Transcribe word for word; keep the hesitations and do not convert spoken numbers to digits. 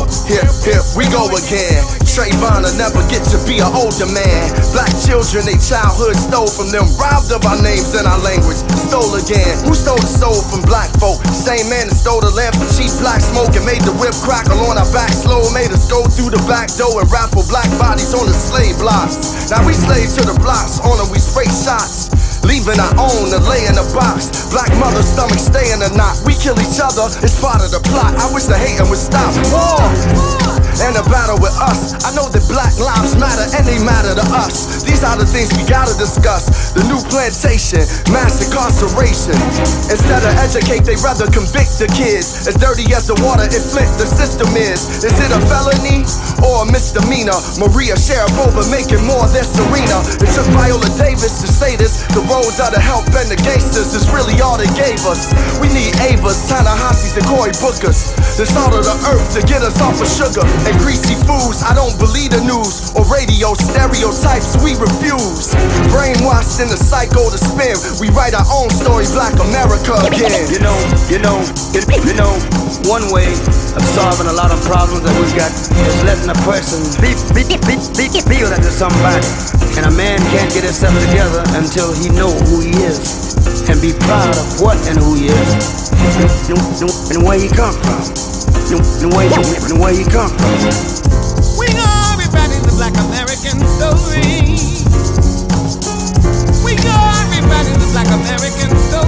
Uh, here, here we go again. Trayvon will never get to be an older man. Black children, they childhood stole from them, robbed of our names and our language. Stole again. Who stole the soul from black folk? Same man that stole the lamp for cheap black smoke and made the whip crackle on our back slow. Made us go through the back door and raffle black bodies on the slave blocks. Now we slave to the blocks, on them we spray shots. Leaving our own to lay in a box. Black mother stomach stay in a knot. We kill each other, it's part of the plot. I wish the hating would stop. War and a battle with us. I know that black lives matter and they matter to us. These are the things we gotta discuss. The new plantation, mass incarceration. Instead of educate, they rather convict the kids. As dirty as the water in Flint, the system is. Is it a felony or a misdemeanor? Maria Sharapova making more than Serena. It took Viola Davis to say this. The roads are the help and the gangsters is really all they gave us. We need Avas, Ta-Nehisi's and Cory Bookers. The salt of the earth to get us off of sugar and greasy foods. I don't believe the news or radio stereotypes, we refuse. Brainwashed in the cycle to spin. We write our own story, Black America again. You know, you know, you, you know, one way of solving a lot of problems that we've got is letting a person be, be, be, be, feel that there's somebody. And a man can't get himself together until he know who he is and be proud of what and who he is and, and, and where he come from. And where, and where he come from. We gonna be writing the Black American story. We gonna be writing the Black American story.